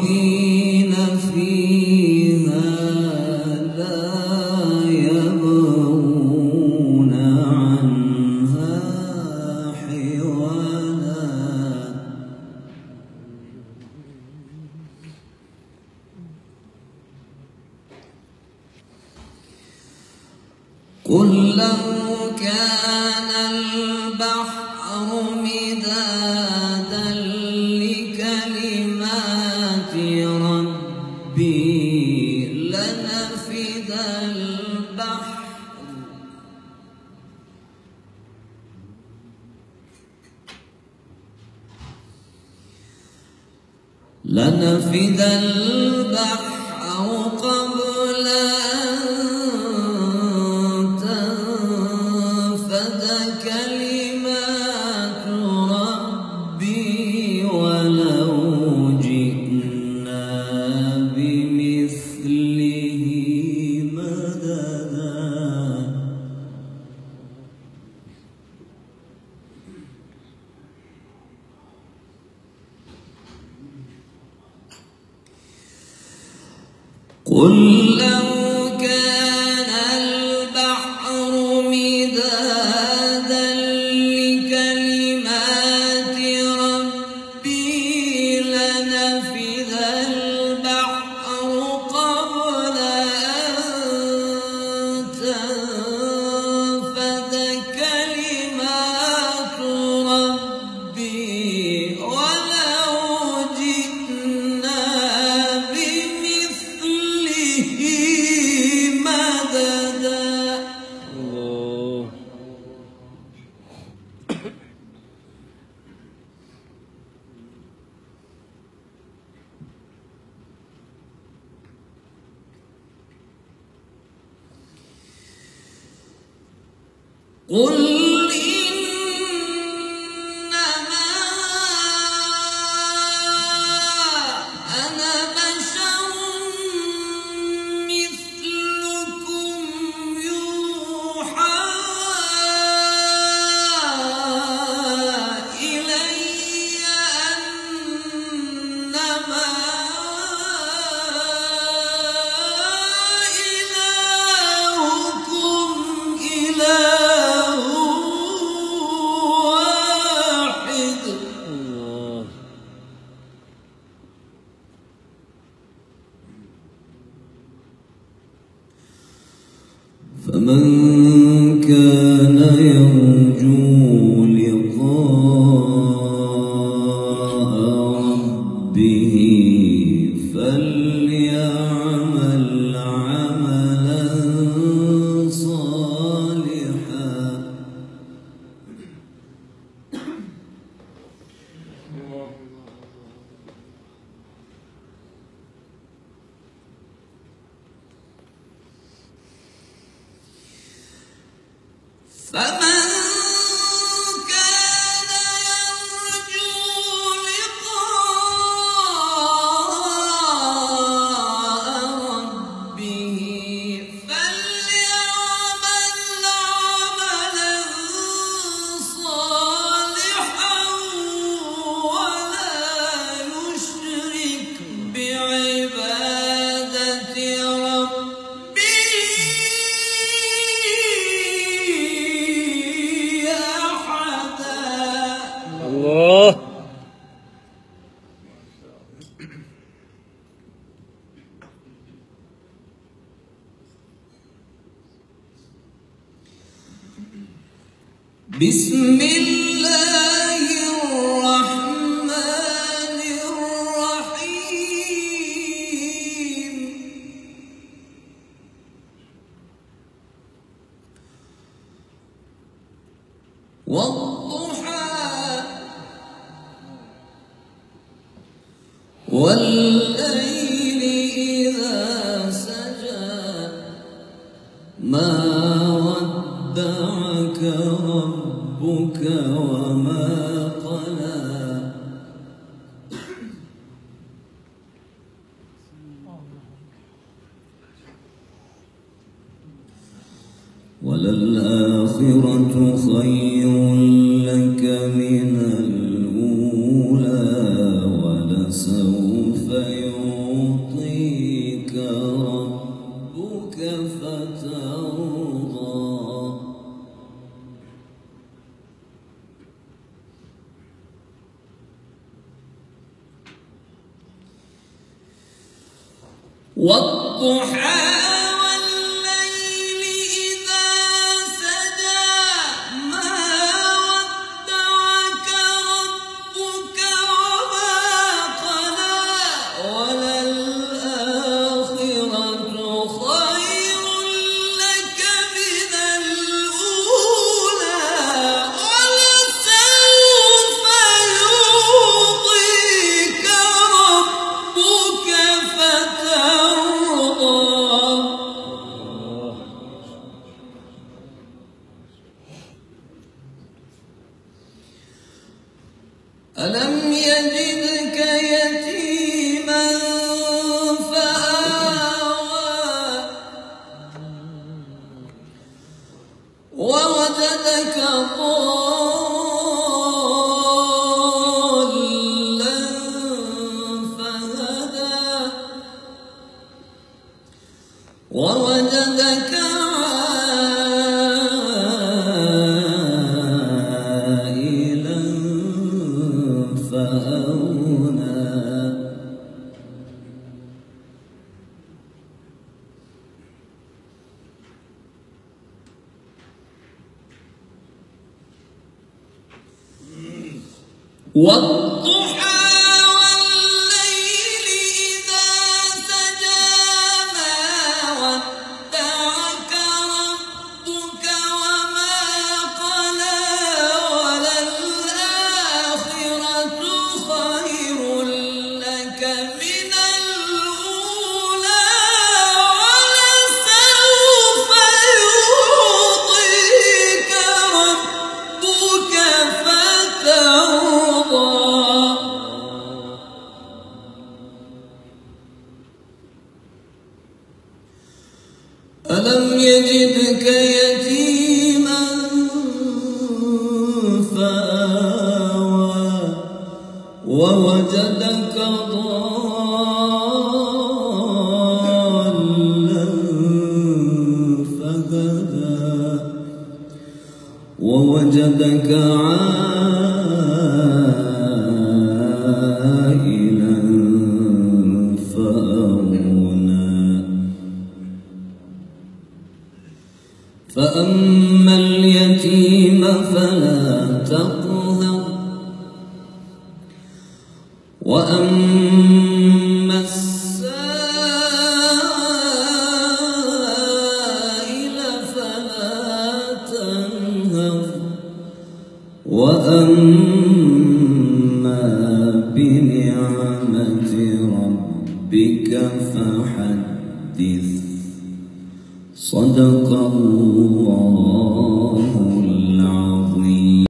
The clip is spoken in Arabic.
خالدين فيها لا يبغون عنها حولا. قل لو كان البحر مدادا لكلمات ربي لنفد البحر قبل أن تنفد كلمات ربي ولو جئنا بمثله مددا. قل لو كان البحر مدادا لكلمات ربي لنفد البحر قبل أن تنفد كلمات ربي ولو جئنا مددا. الله. قل إنما أنا بشر مثلكم يوحى إلي أنما إلهكم إله واحد. الله. فمن كان يرجو لقاء ربه فليعمل عملا صالحا. فمن كان يرجو لقاء ربه فليعمل عملا صالحا ولا يشرك بعبادة ربه الله. بسم الله الرحمن الرحيم. والضحى والليل إذا سجى ما ودعك ربك وما قلى. وللآخرة خير لك من الأولى ولسوف يعطيك والضحى والليل إذا سجى ما ودعك ربك وما قلى وللآخرة خير لك من الأولى ولسوف يعطيك ربك فترضى. ألم يجدك يتيما فآوى ووجدك ضالا فهدى ووجدك عائلا فأغنى. والضحى والليل إذا سجى ما ودعك ربك وما قلى وللآخرة خير لك من الأولى ولسوف يعطيك ربك فترضى. ألم يجدك يتيما فآوى ووجدك ضالا فهدى ووجدك عائلا فأغنى. فأما اليتيم فلا تقهر وأما السائل فلا تنهر وأما بنعمة ربك فحدث. صدق الله